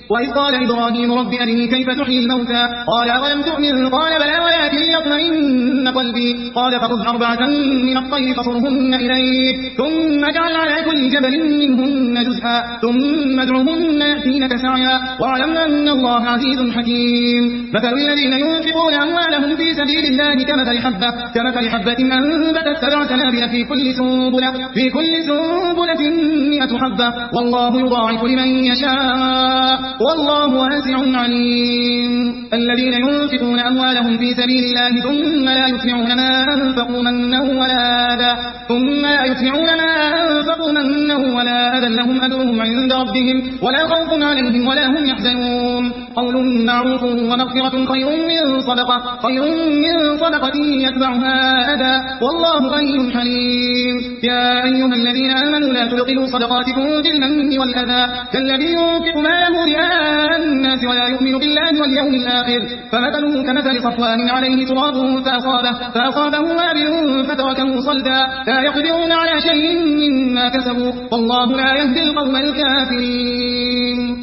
وإذ قال إبراهيم رب أرني كيف تحيي الموتى قال أولم تؤمن قال بلى ولكن ليطمئن قلبي قال فخذ 4 من الطير فصرهن إليك ثم اجعل على كل جبل منهن جزءا ثم ادعهن يأتينك سعيا واعلم أن الله عزيز حكيم. مثل الذين ينفقون أموالهم في سبيل الله كمثل حبة أنبتت 7 سنابل في كل سنبلة 100 حبة والله يضاعف لمن يشاء والله واسع عليم. الذين ينفقون أموالهم في سبيل الله ثم لا يتبعون ما أنفقوا منا ولا أذى لهم أجرهم عند ربهم ولا خوف عليهم ولا هم يحزنون. قول معروف ومغفرة خير من صدقة يتبعها أذى والله غني حليم. يا أيها الذين آمنوا لا تبطلوا صدقاتكم بالمن والأذى كالذي ينفق ماله رئاء الناس ولا يؤمن بالله واليوم الآخر فمثله كمثل صفوان عليه تراب فأصابه وابل فتركه صلدا لا يقدرون على شيء مما كسبوا والله لا يهدي القوم الكافرين.